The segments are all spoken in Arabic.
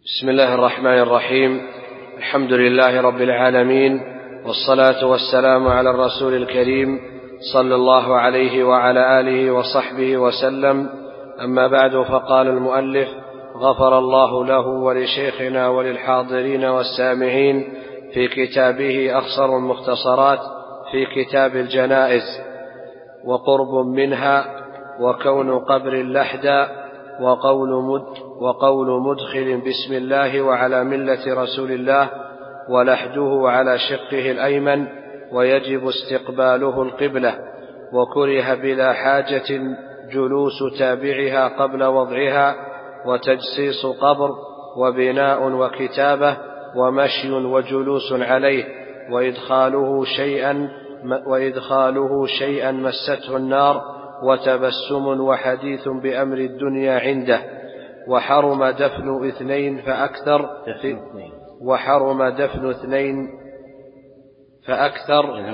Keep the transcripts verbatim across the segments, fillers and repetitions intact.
بسم الله الرحمن الرحيم. الحمد لله رب العالمين، والصلاة والسلام على الرسول الكريم صلى الله عليه وعلى آله وصحبه وسلم. أما بعد، فقال المؤلف غفر الله له ولشيخنا وللحاضرين والسامعين في كتابه أخصر المختصرات في كتاب الجنائز: وقرب منها، وكون قبر لحدا، وقول, مد وقول مدخل بسم الله وعلى ملة رسول الله، ولحده على شقه الأيمن، ويجب استقباله القبلة، وكره بلا حاجة جلوس تابعها قبل وضعها، وتجسيس قبر، وبناء وكتابة، ومشي وجلوس عليه، وإدخاله شيئا, وإدخاله شيئا مسته النار، وتبسم وحديث بأمر الدنيا عنده. وحرم دفن اثنين فأكثر في وحرم دفن اثنين فأكثر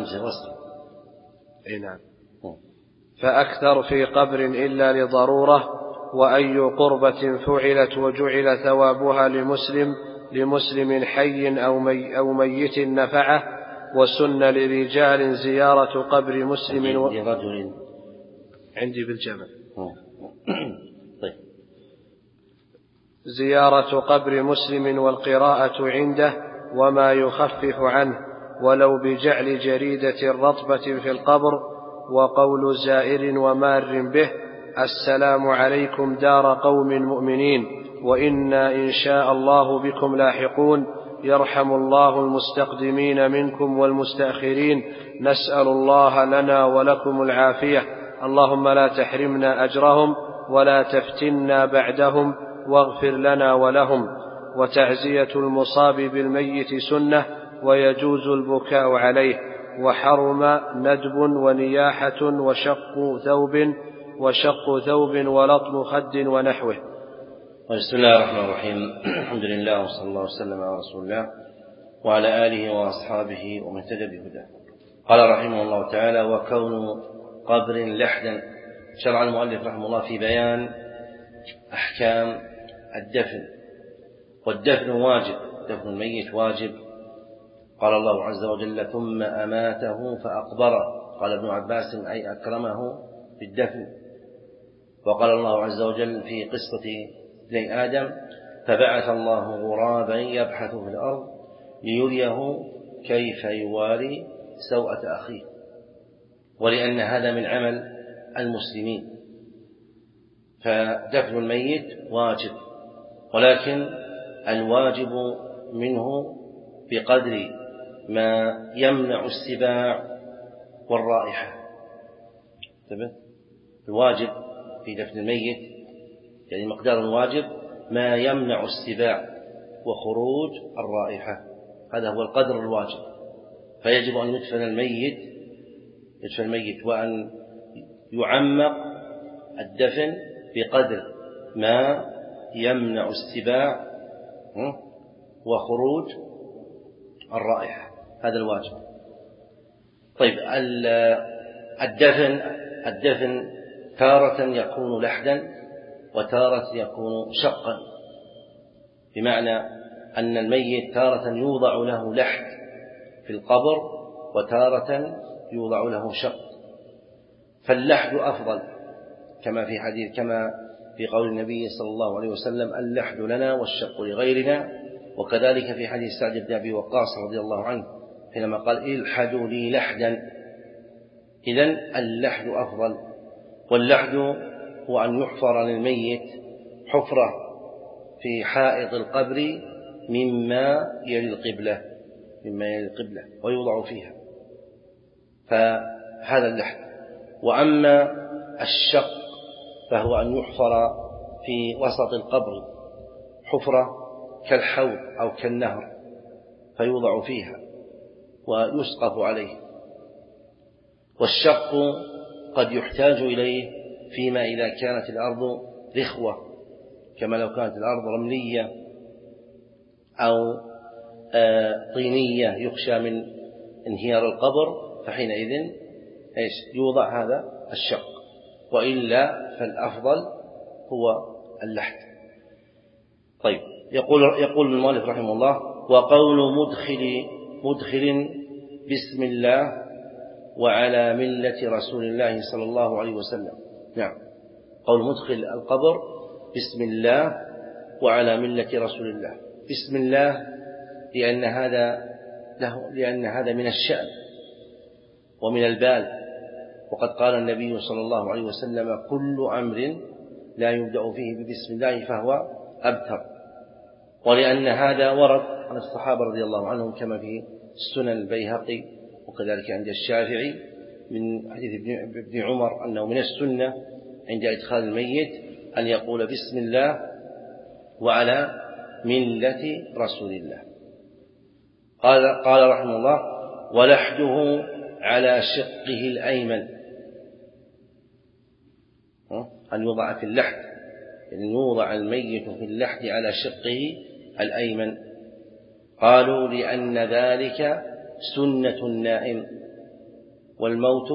فأكثر في قبر إلا لضرورة. وأي قربة فعلت وجعل ثوابها لمسلم لمسلم حي أو, مي أو ميت نفعه. وسن لرجال زيارة قبر مسلم و... عندي بالجمع طيب. زيارة قبر مسلم والقراءة عنده وما يخفف عنه، ولو بجعل جريدة رطبة في القبر. وقول زائر ومار به: السلام عليكم دار قوم مؤمنين، وإنا إن شاء الله بكم لاحقون، يرحم الله المستقدمين منكم والمستأخرين، نسأل الله لنا ولكم العافية، اللهم لا تحرمنا أجرهم ولا تفتنا بعدهم، واغفر لنا ولهم. وتعزية المصاب بالميت سنة، ويجوز البكاء عليه. وحرم ندب ونياحة وشق ثوب وشق ثوب ولطم خد ونحوه. بسم الله الرحمن الرحيم. الحمد لله وصلى الله وسلم على رسول الله وعلى آله وأصحابه ومن اهتدى بهداه. قال رحمه الله تعالى: وكون قبر لحدا. شرع المؤلف رحمه الله في بيان أحكام الدفن. والدفن واجب، دفن الميت واجب. قال الله عز وجل: ثم أماته فأقبره. قال ابن عباس: أي أكرمه بالدفن. وقال الله عز وجل في قصة ابن آدم: فبعث الله غرابا يبحث في الأرض ليريه كيف يواري سوءة أخيه. ولأن هذا من عمل المسلمين، فدفن الميت واجب، ولكن الواجب منه بقدر ما يمنع السباع والرائحة. الواجب في دفن الميت يعني مقدار الواجب ما يمنع السباع وخروج الرائحة، هذا هو القدر الواجب. فيجب أن يدفن الميت يدفن الميت وأن يعمق الدفن بقدر ما يمنع السباع وخروج الرائحة، هذا الواجب. طيب، الدفن الدفن تارة يكون لحدا وتارة يكون شقا، بمعنى أن الميت تارة يوضع له لحد في القبر وتارة يوضع له شق. فاللحد أفضل، كما في حديث كما في قول النبي صلى الله عليه وسلم: اللحد لنا والشق لغيرنا. وكذلك في حديث سعد بن أبي وقاص رضي الله عنه حينما قال: الحدوا لي لحدا. إذن اللحد أفضل. واللحد هو أن يحفر للميت حفرة في حائط القبر مما يلي القبلة مما يلي القبلة ويوضع فيها، فهذا اللحد. وأما الشق فهو أن يحفر في وسط القبر حفرة كالحوض أو كالنهر فيوضع فيها ويسقف عليه. والشق قد يحتاج إليه فيما إذا كانت الأرض رخوة، كما لو كانت الأرض رملية أو طينية يخشى من انهيار القبر، فحينئذ إيش يوضع هذا الشق. وإلا فالأفضل هو اللحد. طيب، يقول يقول المؤلف رحمه الله: وقول مدخل مدخل بسم الله وعلى ملة رسول الله صلى الله عليه وسلم. نعم، قول مدخل القبر بسم الله وعلى ملة رسول الله. بسم الله لأن هذا له لأن هذا من الشأن ومن البال، وقد قال النبي صلى الله عليه وسلم: كل أمر لا يبدأ فيه ببسم الله فهو أبتر. ولأن هذا ورد عن الصحابة رضي الله عنهم كما في السنن البيهقي وكذلك عند الشافعي من حديث ابن عمر أنه من السنة عند إدخال الميت أن يقول بسم الله وعلى ملة رسول الله. قال قال رحمه الله: ولحده على شقه الأيمن، أن يوضع في اللحد، يعني يوضع الميت في اللحد على شقه الأيمن. قالوا: لأن ذلك سنة النائم، والموت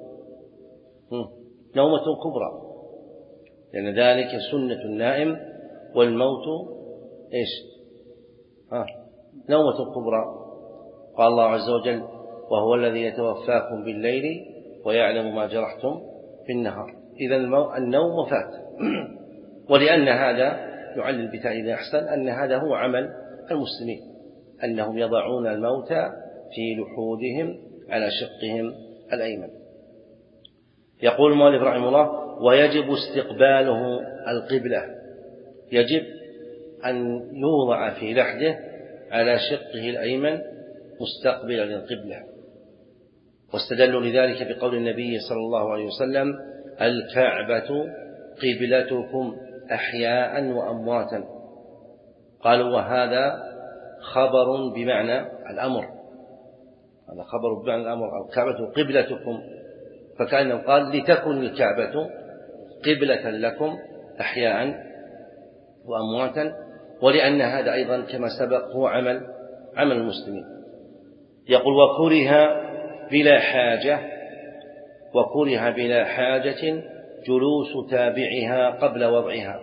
نومة كبرى، لأن ذلك سنة النائم والموت إيش؟ آه. نومة كبرى. قال الله عز وجل: وهو الذي يتوفاكم بالليل ويعلم ما جرحتم في النهار. إذا النوم وفاة. ولأن هذا يعلل بتعليل أحسن أن هذا هو عمل المسلمين، أنهم يضعون الموتى في لحودهم على شقهم الأيمن. يقول المؤلف رحمه الله: ويجب استقباله القبلة، يجب أن يوضع في لحده على شقه الأيمن مستقبلا للقبلة. واستدلوا لذلك بقول النبي صلى الله عليه وسلم: الكعبة قبلتكم أحياء وأمواتا. قالوا: وهذا خبر بمعنى الأمر، هذا خبر بمعنى الأمر، الكعبة قبلتكم، فكأنه قال: لتكن الكعبة قبلة لكم أحياء وأمواتا. ولأن هذا أيضا كما سبق هو عمل عمل المسلمين. يقول: وكره بلا حاجة وكره بلا حاجة جلوس تابعها قبل وضعها.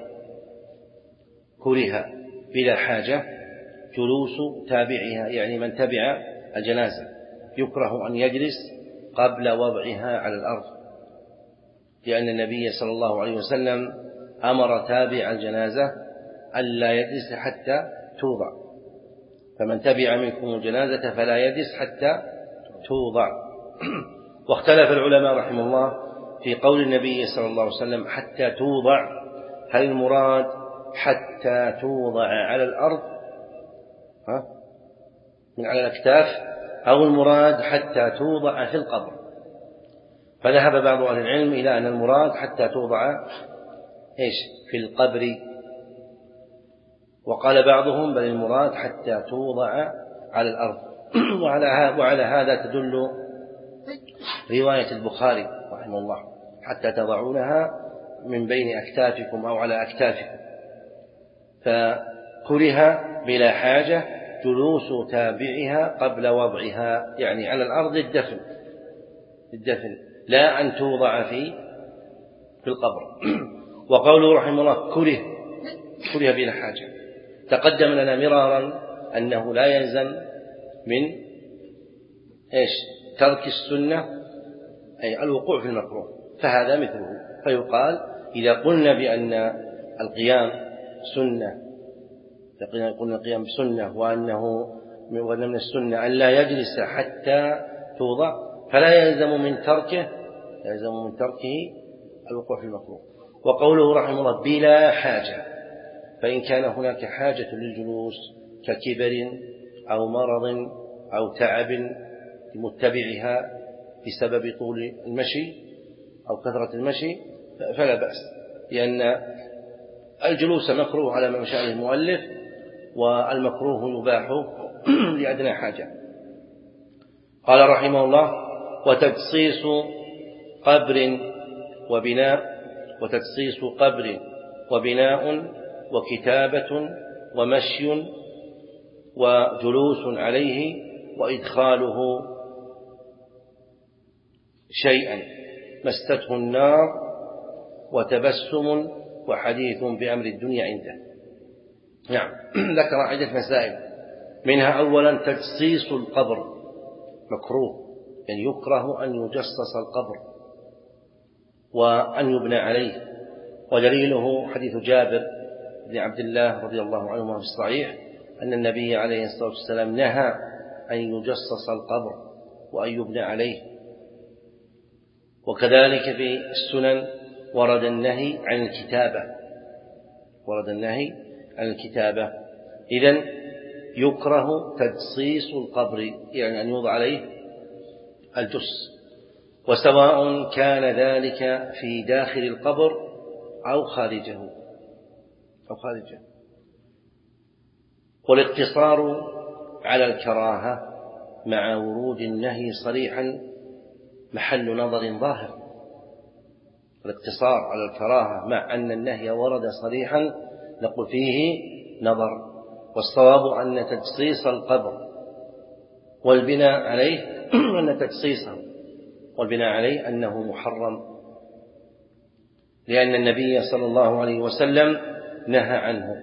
كره بلا حاجة جلوس تابعها، يعني من تبع الجنازة يكره أن يجلس قبل وضعها على الأرض، لأن النبي صلى الله عليه وسلم أمر تابع الجنازة ألا يجلس حتى توضع، فمن تبع منكم الجنازة فلا يجلس حتى توضع. واختلف العلماء رحمه الله في قول النبي صلى الله عليه وسلم حتى توضع، هل المراد حتى توضع على الأرض ها؟ من على الأكتاف، أو المراد حتى توضع في القبر؟ فذهب بعض أهل العلم إلى أن المراد حتى توضع إيش في القبر، وقال بعضهم بل المراد حتى توضع على الأرض. وعلى هذا تدل رواية البخاري رحمه الله: حتى تضعونها من بين أكتافكم أو على أكتافكم. فكره بلا حاجة جلوس تابعها قبل وضعها، يعني على الأرض الدفن الدفن لا أن توضع في في القبر. وقوله رحمه الله: كره كره بلا حاجة، تقدم لنا مرارا أنه لا يلزم من إيش ترك السنة أي الوقوع في المكروه، فهذا مثله. فيقال إذا قلنا بأن القيام سنة، قلنا القيام بسنة وأنه من السنة أن لا يجلس حتى توضع، فلا يلزم من تركه يلزم من تركه الوقوع في المكروه. وقوله رحمه الله: بلا حاجة، فإن كان هناك حاجة للجلوس ككبر أو مرض أو تعب لمتبعها بسبب طول المشي أو كثرة المشي فلا بأس، لأن الجلوس مكروه على ما شاء المؤلف، والمكروه يباح لأدنى حاجة. قال رحمه الله: وتجصيص قبر وبناء وتجصيص قبر وبناء وكتابة ومشي وجلوس عليه وإدخاله شيئا مسته النار وتبسم وحديث بأمر الدنيا عنده. نعم. ذكر عدة مسائل، منها أولا تجصيص القبر مكروه، يعني يكره أن يجصص القبر وأن يبنى عليه، ودليله حديث جابر بن عبد الله رضي الله عنهما في الصحيح أن النبي عليه الصلاة والسلام نهى أن يجصص القبر وأن يبنى عليه. وكذلك في السنن ورد النهي عن الكتابة، ورد النهي عن الكتابة. إذن يكره تجصيص القبر، يعني أن يوضع عليه الجص، وسواء كان ذلك في داخل القبر أو خارجه أو خارجه. والاقتصار على الكراهة مع ورود النهي صريحا محل نظر ظاهر. الاقتصار على الكراهة مع أن النهي ورد صريحا نقول فيه نظر، والصواب أن تجصيص القبر والبناء عليه أن تجصيصه والبناء عليه أنه محرم، لأن النبي صلى الله عليه وسلم نهى عنه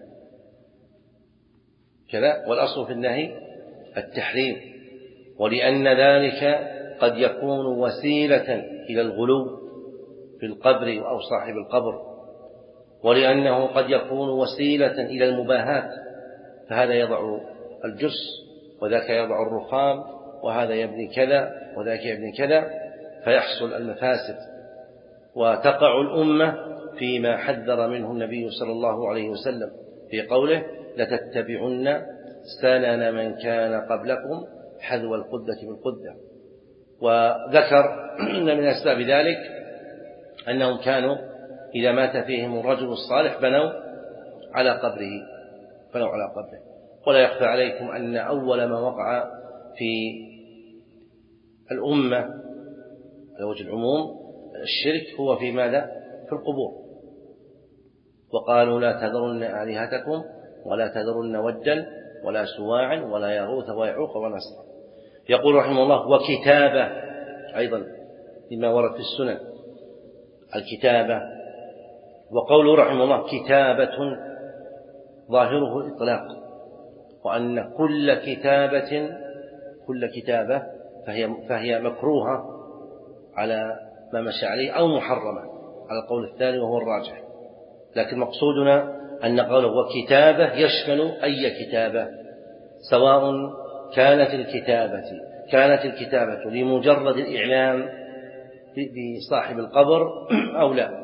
كذا، والأصل في النهي التحريم، ولأن ذلك قد يكون وسيلة إلى الغلو في القبر أو صاحب القبر، ولأنه قد يكون وسيلة إلى المباهات، فهذا يضع الجس وذاك يضع الرخام، وهذا يبني كذا وذاك يبني كذا، فيحصل المفاسد، وتقع الأمة فيما حذر منه النبي صلى الله عليه وسلم في قوله لتتبعن سنن من كان قبلكم حذو القدة بالقدة. وذكر من أسباب ذلك أنهم كانوا إذا مات فيهم الرجل الصالح بنوا على قبره بنوا على قبره ولا يخفى عليكم أن أول ما وقع في الأمة على وجه العموم الشرك هو في ماذا؟ في القبور. وقالوا لا تذرن آلهتكم ولا تذرن ودا ولا سواعا ولا يغوث ويعوق ونسرا. يقول رحمه الله وكتابة أيضا لما ورد في السنن الكتابة. وقوله رحمه الله كتابة ظاهره الإطلاق، وأن كل كتابة كل كتابة فهي, فهي مكروهة على ما مشى عليه أو محرمة على القول الثاني وهو الراجح، لكن مقصودنا أن قوله وكتابة يشمل أي كتابة، سواء كانت الكتابة كانت الكتابة لمجرد الإعلام بصاحب القبر أو لا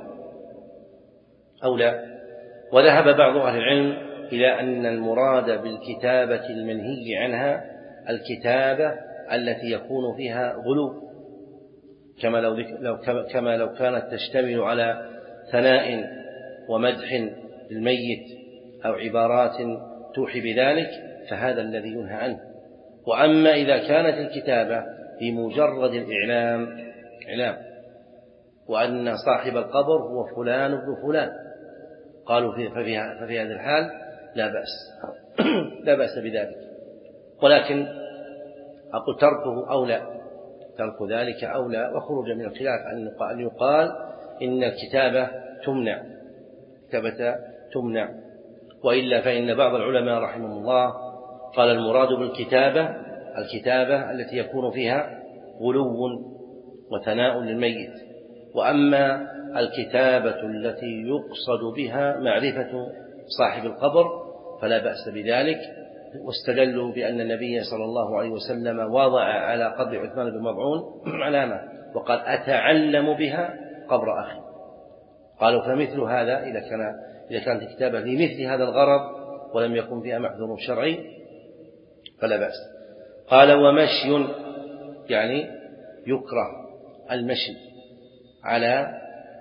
أو لا. وذهب بعض أهل العلم إلى أن المراد بالكتابة المنهي عنها الكتابة التي يكون فيها غلو، كما لو, لو كما لو كانت تشتمل على ثناء ومدح للميت أو عبارات توحي بذلك، فهذا الذي ينهى عنه. وأما إذا كانت الكتابة بمجرد الإعلام إعلام وأن صاحب القبر هو فلان ابن فلان، قالوا ففي, ففي هذا الحال لا بأس لا بأس بذلك، ولكن أقول تركه أولى، ترك ذلك أولى، وخروج من الخلاف أن يقال إن الكتابة تمنع كتابة تمنع. وإلا فإن بعض العلماء رحمه الله قال المراد بالكتابة الكتابة التي يكون فيها غلو وثناء للميت، وأما الكتابة التي يقصد بها معرفة صاحب القبر فلا بأس بذلك. واستدلوا بأن النبي صلى الله عليه وسلم وضع على قبر عثمان بن مظعون علامة وقال أتعلم بها قبر أخي، قالوا فمثل هذا إذا كان إذا كانت الكتابة لمثل هذا الغرض ولم يكن فيها محذور شرعي فلا بأس. قال ومشي يعني يكره المشي على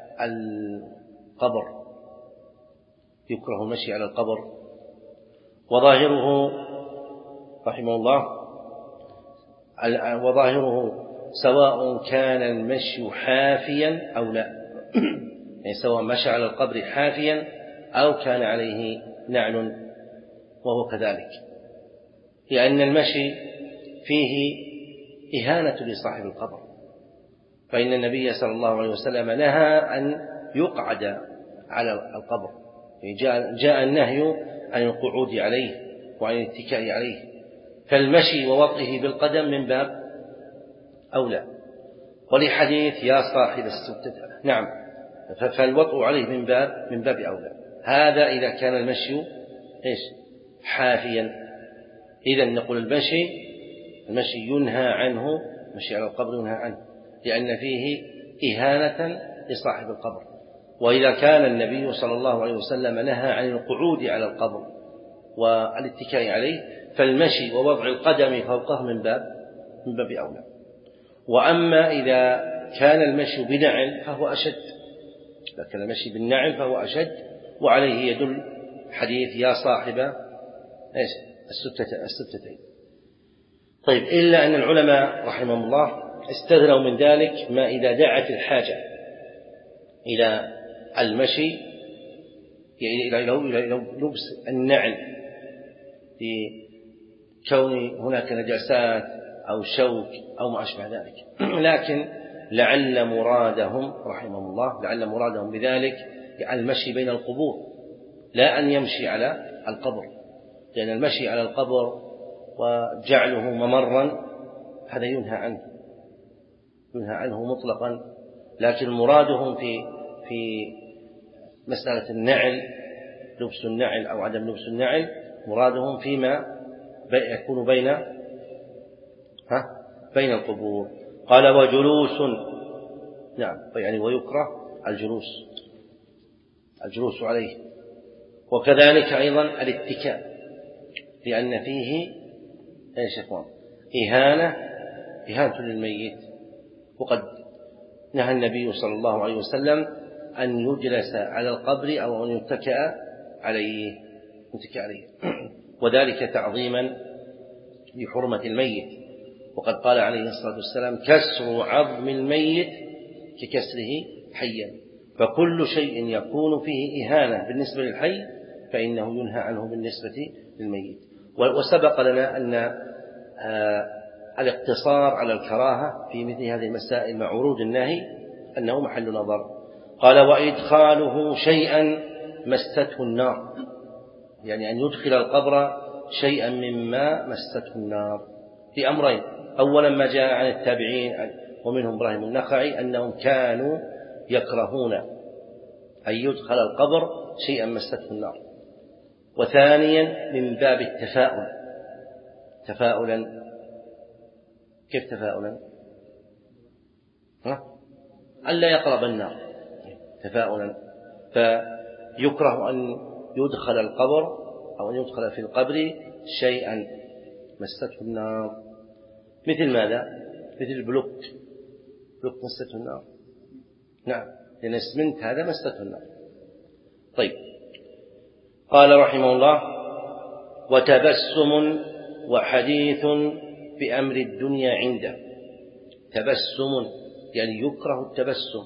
القبر، يكره المشي على القبر. وظاهره رحمه الله وظاهره سواء كان المشي حافيا أو لا، يعني سواء مشى على القبر حافيا أو كان عليه نعل وهو كذلك، لأن المشي فيه إهانة لصاحب القبر، فإن النبي صلى الله عليه وسلم نهى أن يقعد على القبر، جاء, جاء النهي عن القعود عليه وعن الاتكاء عليه، فالمشي ووطئه بالقدم من باب أولى. ولحديث يا صاحب الستة، نعم، فالوطء عليه من باب من باب أولى. هذا إذا كان المشي إيش حافيا. إذن نقول المشي المشي ينهى عنه، مشي على القبر ينهى عنه لأن فيه إهانة لصاحب القبر. وإذا كان النبي صلى الله عليه وسلم نهى عن القعود على القبر والاتكاء عليه، فالمشي ووضع القدم فوقه من باب من باب أولى. وأما إذا كان المشي بنعل فهو أشد، إذا كان المشي بالنعل فهو أشد، وعليه يدل حديث يا صاحب إيش الستة الستتين. طيب، إلا أن العلماء رحمهم الله استثنوا من ذلك ما إذا دعت الحاجة إلى المشي إلى إلى لبس النعل لكون هناك نجاسات أو شوك أو ما أشبه ذلك. لكن لعل مرادهم رحمهم الله لعل مرادهم بذلك المشي بين القبور، لا أن يمشي على القبر، لأن المشي على القبر وجعله ممرا هذا ينهى عنه ينهى عنه مطلقا. لكن مرادهم في في مسألة النعل، لبس النعل أو عدم لبس النعل، مرادهم فيما يكون بين ها بين القبور. قال وجلوس، نعم، يعني ويكره الجلوس الجلوس عليه. وكذلك أيضا الاتكاء، لأن فيه ايش يكون إهانة إهانة للميت. وقد نهى النبي صلى الله عليه وسلم أن يجلس على القبر أو أن يتكأ عليه يتكأ عليه وذلك تعظيما لحرمة الميت. وقد قال عليه الصلاة والسلام كسر عظم الميت ككسره حيا، فكل شيء يكون فيه إهانة بالنسبة للحي فإنه ينهى عنه بالنسبة للميت. وسبق لنا أن آه الاقتصار على الكراهة في مثل هذه المسائل مع ورود النهي أنه محل نظر. قال وإدخاله شيئا مسته النار، يعني أن يدخل القبر شيئا مما مسته النار في أمرين. أولا ما جاء عن التابعين ومنهم إبراهيم النخعي أنهم كانوا يكرهون أن يدخل القبر شيئا مسته النار. وثانيا من باب التفاؤل، تفاؤلا. كيف تفاؤلا؟ ألا يقرب النار، تفاؤلا. فيكره أن يدخل القبر أو أن يدخل في القبر شيئا مسته النار. مثل ماذا؟ مثل البلوك، بلوك مسته النار، نعم، لأن اسمنت هذا مسته النار. طيب، قال رحمه الله وتبسم وحديث بأمر الدنيا عنده. تبسم يعني يكره التبسم،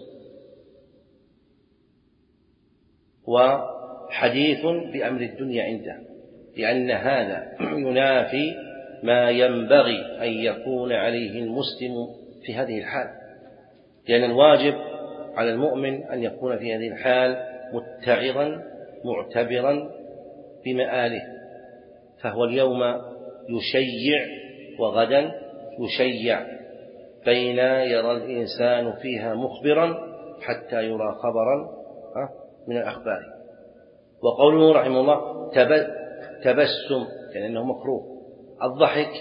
وحديث بأمر الدنيا عنده، لأن هذا ينافي ما ينبغي أن يكون عليه المسلم في هذه الحال. لأن الواجب على المؤمن أن يكون في هذه الحال متعظا معتبرا بمآله، فهو اليوم يشيع وغدا يشيع، بين يرى الإنسان فيها مخبرا حتى يرى خبرا من الأخبار. وقوله رحمه الله تبسم يعني أنه مكروه. الضحك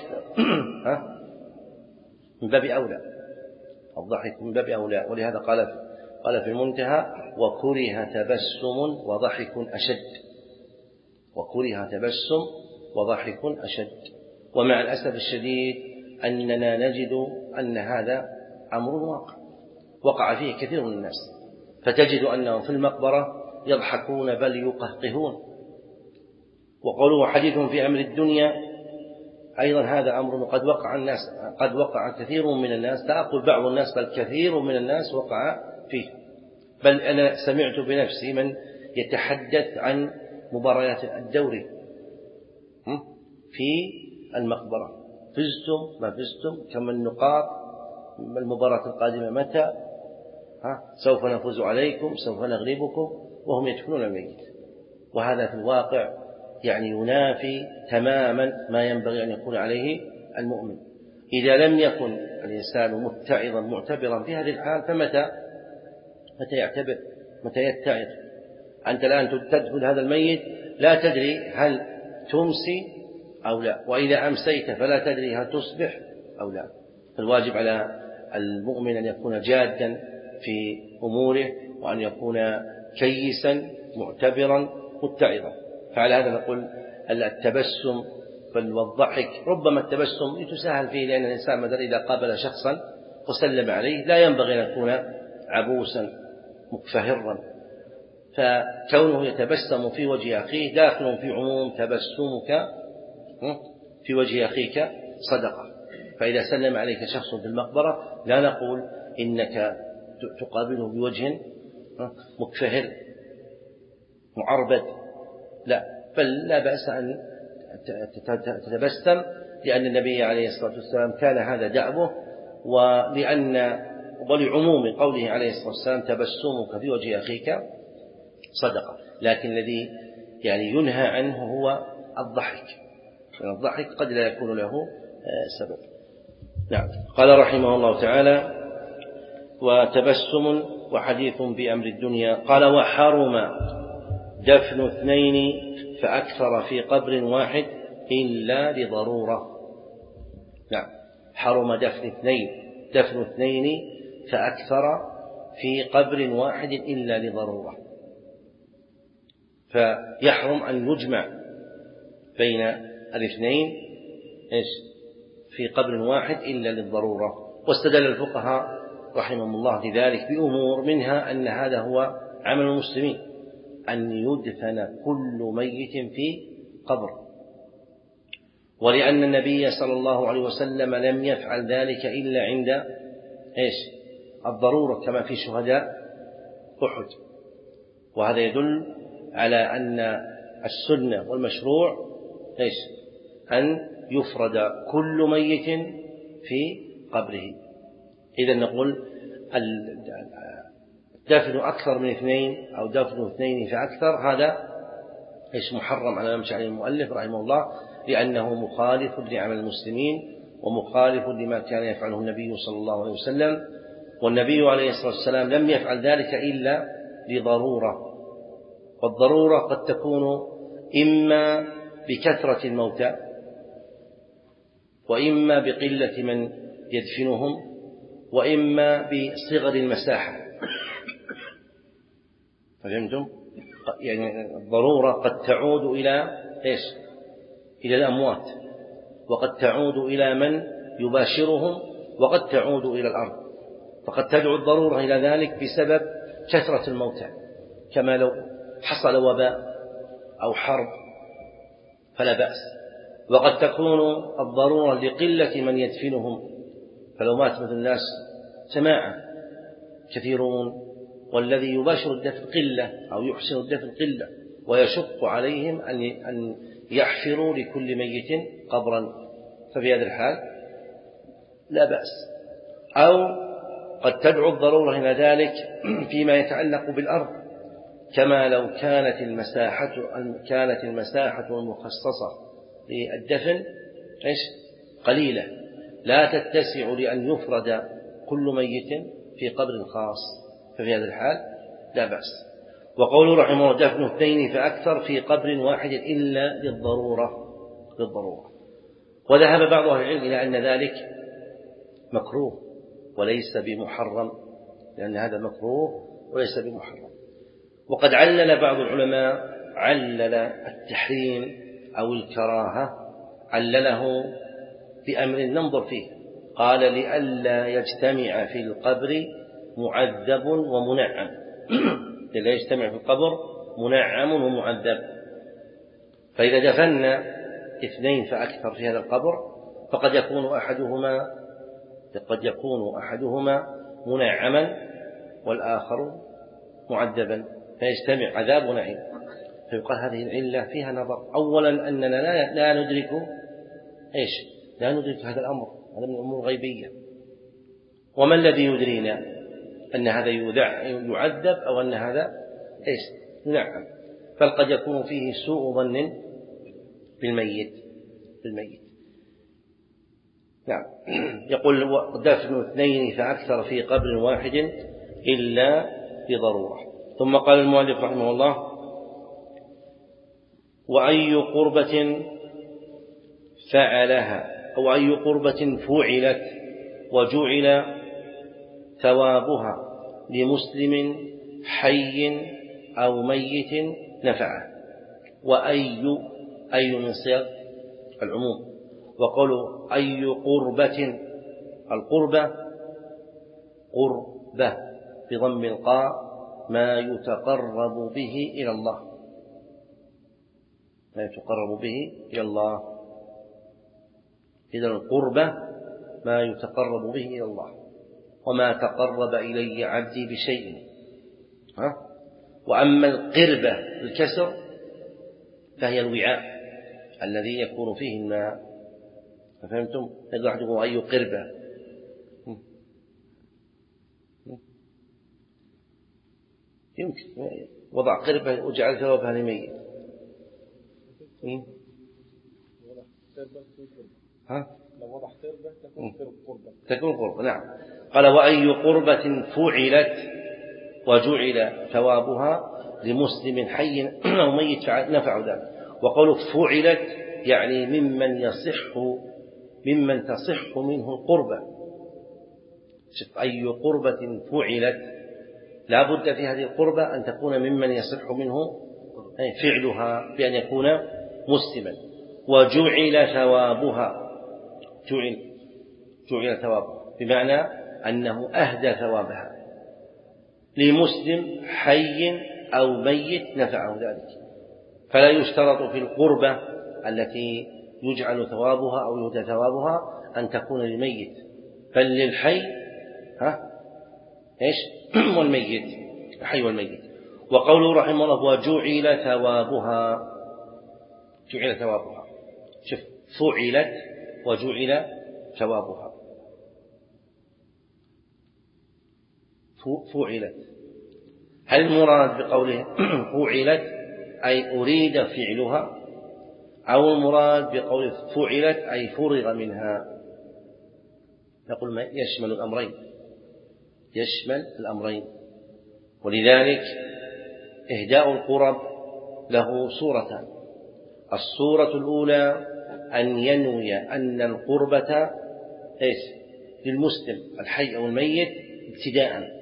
من باب أولى، الضحك من باب أولى. ولهذا قال قال في المنتهى وكره تبسم وضحك أشد، وكره تبسم وضحك أشد. ومع الأسف الشديد أننا نجد أن هذا أمر واقع وقع فيه كثير من الناس، فتجد أنهم في المقبرة يضحكون بل يقهقهون. وقوله حديث في أمر الدنيا أيضا هذا أمر قد وقع الناس قد وقع كثير من الناس، لا أقول بعض الناس بل كثير من الناس وقع فيه. بل أنا سمعت بنفسي من يتحدث عن مباريات الدوري في المقبرة، فزتم ما فزتم كم النقاط، المباراة القادمة متى، ها سوف نفوز عليكم، سوف نغلبكم، وهم يدفنون الميت. وهذا في الواقع يعني ينافي تماما ما ينبغي أن يكون عليه المؤمن. إذا لم يكن الإنسان متعظا معتبرا في هذه الحال فمتى متى يعتبر متى يتعظ؟ أنت الآن تدخل هذا الميت لا تدري هل تمسي أو لا، وإذا أمسيت فلا تدري هل تصبح أو لا. فالواجب على المؤمن أن يكون جادا في أموره، وأن يكون كيسا معتبرا متعظا. فعلى هذا نقول التبسم والضحك، ربما التبسم يتساهل فيه، لأن الإنسان مثلا إذا قابل شخصا وسلم عليه لا ينبغي أن يكون عبوسا مكفهرا، فكونه يتبسم في وجه أخيه داخل في عموم تبسمك في وجه أخيك صدقة. فإذا سلم عليك شخص في المقبرة لا نقول إنك تقابله بوجه مكفهر معربد، لا، بل لا بأس أن تتبسم، لأن النبي عليه الصلاة والسلام كان هذا دأبه، ولأن ولعموم قوله عليه الصلاة والسلام تبسمك في وجه أخيك صدقة. لكن الذي يعني ينهى عنه هو الضحك، لأن الضحك قد لا يكون له سبب. نعم. قال رحمه الله تعالى: وتبسم وحديث بأمر الدنيا. قال: وحرم دفن اثنين فأكثر في قبر واحد إلا لضرورة. نعم، حرم دفن اثنين دفن اثنين فأكثر في قبر واحد إلا لضرورة. فيحرم أن يجمع بين الاثنين إيش في قبر واحد إلا للضرورة. واستدل الفقهاء رحمهم الله لذلك بأمور، منها أن هذا هو عمل المسلمين، أن يدفن كل ميت في قبر، ولأن النبي صلى الله عليه وسلم لم يفعل ذلك إلا عند إيش الضرورة، كما في شهداء أحد. وهذا يدل على أن السنة والمشروع إيش أن يفرد كل ميت في قبره. إذا نقول الدفن أكثر من اثنين أو دفن اثنين فأكثر هذا إيش محرم على يمشي عليه المؤلف رحمه الله، لأنه مخالف لعمل المسلمين ومخالف لما كان يفعله النبي صلى الله عليه وسلم. والنبي عليه الصلاة والسلام لم يفعل ذلك إلا لضرورة، والضرورة قد تكون إما بكثرة الموتى وإما بقلة من يدفنهم وإما بصغر المساحة. فهمتم؟ يعني الضرورة قد تعود إلى إيش إلى الأموات، وقد تعود إلى من يباشرهم، وقد تعود إلى الأرض. فقد تدعو الضرورة إلى ذلك بسبب كثرة الموتى، كما لو حصل وباء أو حرب فلا بأس. وقد تكون الضرورة لقلة من يدفنهم، فلو مات مثل الناس جماعة كثيرون والذي يباشر الدفن قلة أو يحسن الدفن قلة، ويشق عليهم أن يحفروا لكل ميت قبرا، ففي هذا الحال لا بأس. أو قد تدعو الضرورة إلى ذلك فيما يتعلق بالأرض، كما لو كانت المساحة كانت المساحة المخصصة للدفن إيش قليلة لا تتسع لأن يفرد كل ميت في قبر خاص، ففي هذا الحال لا بأس. وقوله رحمه الله دفن اثنين فأكثر في قبر واحد إلا للضرورة للضرورة. وذهب بعض أهل العلم إلى أن ذلك مكروه وليس بمحرم، لأن هذا مكروه وليس بمحرم. وقد علل بعض العلماء علل التحريم أو الكراهة علله بأمر ننظر فيه. قال: لئلا يجتمع في القبر معذب ومنعم. لئلا يجتمع في القبر منعم ومعذب. فإذا دفنا اثنين فأكثر في هذا القبر فقد يكون أحدهما قد يكون أحدهما منعما والآخر معذبا، فيجتمع عذاب ونعيم. فيقال هذه العلة فيها نظر. أولا أننا لا, لا ندرك إيش لا ندرك هذا الأمر، هذا من الأمور غيبية. وما الذي يدرينا أن هذا يعذب أو أن هذا إيش ينعم؟ بل قد يكون فيه سوء ظن بالميت بالميت نعم. يقول دفن اثنين فأكثر في قبر واحد إلا بضرورة. ثم قال المؤلف رحمه الله: وأي قربة فعلها أو أي قربة فعلت وجعل ثوابها لمسلم حي أو ميت نفعه. وأي أي من صيغ العموم. وقالوا أي قربة، القربة قربة بضم القاء ما يتقرب به إلى الله، ما يتقرب به إلى الله. إذا القربة ما يتقرب به إلى الله. وما تقرب إلي عبدي بشيء. ها؟ وأما القربة بالكسر فهي الوعاء الذي يكون فيه الماء. فهمتم؟ يقول أحدكم أي قربة، يمكن وضع قربة وجعل ثوابها لميت. ها؟ لو وضع قربة تكون قربة تكون قربة. نعم. قال: وأي قربة فعلت وجعل ثوابها لمسلم حي أو ميت نفع ذلك. وقوله فعلت يعني ممن يصح ممن تصح منه القربة. شوف، أي قربة فعلت، لا بد في هذه القربة أن تكون ممن يصح منه فعلها بأن يكون مسلما. وجعل ثوابها، جعل جعل ثوابها بمعنى أنه أهدى ثوابها لمسلم حي أو ميت نفعه ذلك. فلا يشترط في القربة التي يجعل ثوابها أو يهدى ثوابها أن تكون للميت، بل للحي ها إيش والميت، الحي والميت. وقوله رحمه الله: وجعل ثوابها، جعل ثوابها. شوف، فعلت وجعل ثوابها. فعلت، هل المراد بقوله فعلت أي أريد فعلها، أو المراد بقوله فعلت أي فرغ منها؟ نقول ما يشمل الأمرين، يشمل الأمرين. ولذلك إهداء القرب له صورتان. الصورة الأولى أن ينوي أن القربة إيش للمسلم الحي أو الميت ابتداء،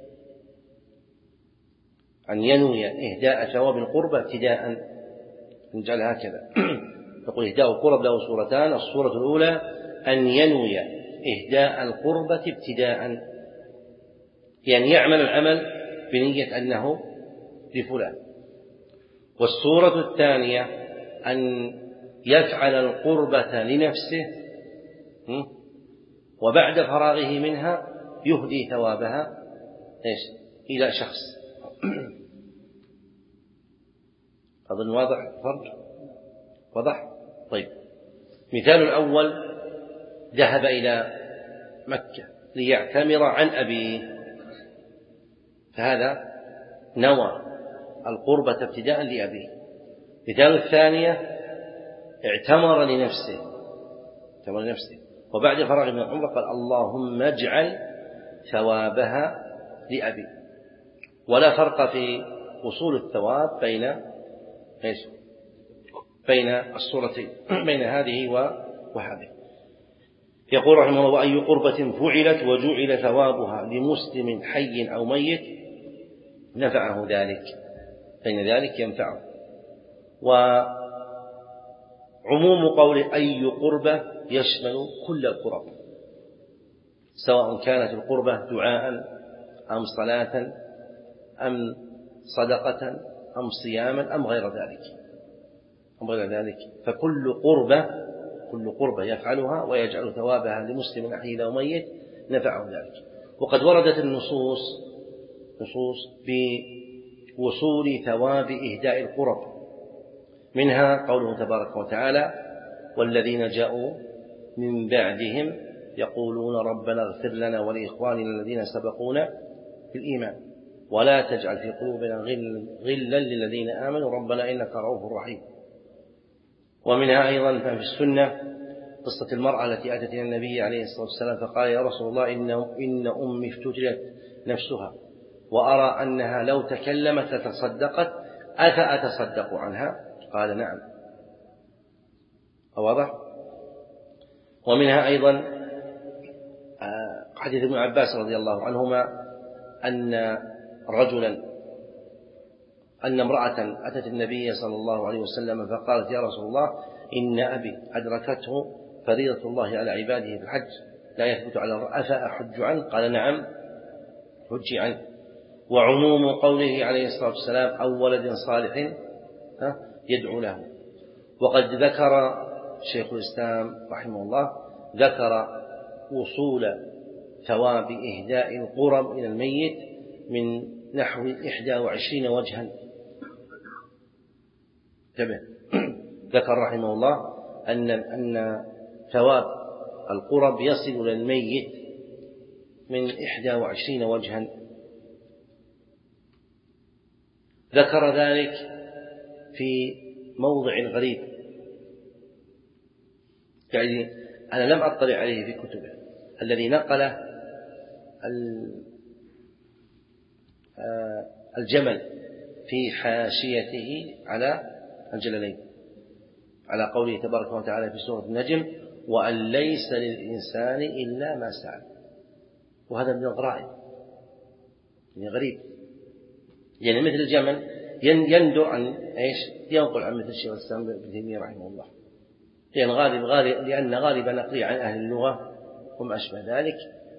أن ينوي إهداء ثواب القربة ابتداء، نجعل هكذا. يقول إهداء القرب له صورتان. الصورة الأولى أن ينوي إهداء القربة ابتداء، يعني يعمل العمل بنية أنه لفلان. والصورة الثانية أن يفعل القربة لنفسه وبعد فراغه منها يهدي ثوابها إيش إلى شخص. أظن واضح الفرق؟ واضح؟ طيب، مثال الأول: ذهب إلى مكة ليعتمر عن أبيه، فهذا نوى القربة ابتداء لأبيه. مثال الثانية: اعتمر لنفسه، اعتمر لنفسه وبعد فراغ من العمرة قال: اللهم اجعل ثوابها لأبي. ولا فرق في وصول الثواب بين ايش بين الصورتين، بين هذه وهذه. يقول رحمه الله: وأي قربة فعلت وجعل ثوابها لمسلم حي أو ميت نفعه ذلك، بين ذلك ينفعه. وعموم قول أي قربة يشمل كل القرب، سواء كانت القربة دعاء أم صلاة أم صدقة أم صياما أم غير ذلك أم غير ذلك فكل قربة كل قربة يفعلها ويجعل ثوابها لمسلم حي أو ميت نفعه ذلك. وقد وردت النصوص نصوص بوصول ثواب إهداء القرب، منها قوله تبارك وتعالى: والذين جاءوا من بعدهم يقولون ربنا اغفر لنا ولإخواننا الذين سبقونا بالإيمان ولا تجعل في قلوبنا غلا للذين آمنوا ربنا إنك رؤوف رحيم. ومنها أيضا في السنة قصة المرأة التي أتت إلى النبي عليه الصلاة والسلام فقال يا رسول الله إن, إن أمي افتتلت نفسها وأرى أنها لو تكلمت لتصدقت أفأتصدق عنها؟ قال نعم. واضح؟ ومنها أيضا حديث ابن عباس رضي الله عنهما أن رجلا أن امرأة أتت النبي صلى الله عليه وسلم فقالت يا رسول الله إن أبي أدركته فريضة الله على عباده في الحج لا يثبت على أفأحج عنه؟ قال نعم حج عنه. وعموم قوله عليه الصلاة والسلام أو ولد صالح يدعو له. وقد ذكر شيخ الإسلام رحمه الله ذكر وصول ثواب إهداء القرب إلى الميت من نحو إحدى وعشرين وجها. تبه ذكر رحمه الله أن أن ثواب القرب يصل إلى الميت من إحدى وعشرين وجها. ذكر ذلك في موضع غريب يعني أنا لم أطلع عليه في كتبه الذي نقله الجمل في حاشيته على الجلالين على قوله تبارك وتعالى في سورة النجم وأن ليس للإنسان إلا ما سعى. وهذا من الغرائب يعني غريب يعني مثل الجمل يندر أن إيش ينقل عن مثل الشيخ الإسلام ابن تيمية رحمه الله لأن غالب غالب لأن غالب نقلي عن أهل اللغة وما أشبه ذلك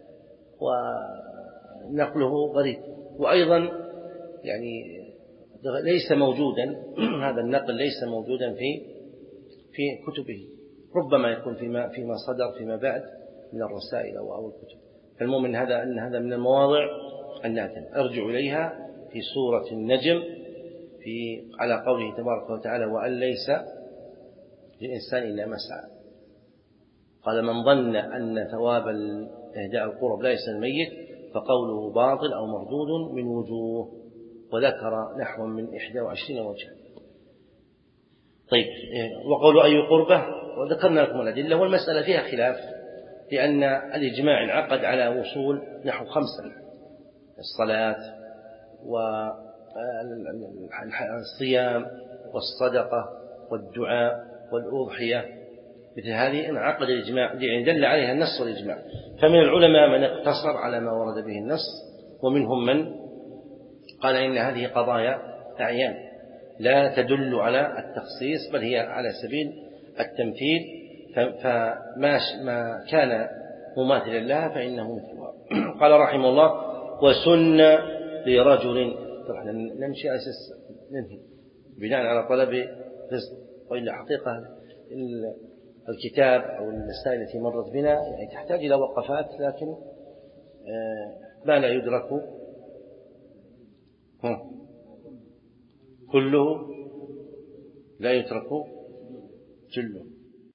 ونقله غريب. وأيضا يعني ليس موجودا هذا النقل ليس موجودا في في كتبه ربما يكون فيما فيما صدر فيما بعد من الرسائل أو أو الكتب. فالمؤمن هذا أن هذا من المواضع الناتجة أرجع إليها في سورة النجم في على قوله تبارك وتعالى وأن ليس للإنسان إلا ما سعى. قال من ظن أن ثواب إهداء القرب لا يسأل الميت فقوله باطل أو مردود من وجوه وذكر نحو من إحدى وعشرين وجها. طيب وقول أي قربة وذكرنا لكم الأدلة والمسألة فيها خلاف لأن الإجماع انعقد على وصول نحو خمسة الصلاة والصيام والصدقة والدعاء والأضحية مثل هذه انعقد الإجماع يعني دل عليها النص والإجماع. فمن العلماء من اقتصر على ما ورد به النص ومنهم من قال إن هذه قضايا أعيان لا تدل على التخصيص بل هي على سبيل التمثيل فما ما كان مماثلا لها فإنه مثلها. قال رحمه الله وسن لرجل طبعا نمشي على أساس ننهي بناء على طلب رزق وإلا حقيقة الكتاب أو المسائل التي مرت بنا يعني تحتاج إلى وقفات لكن ما لا يدرك كله لا يترك جله.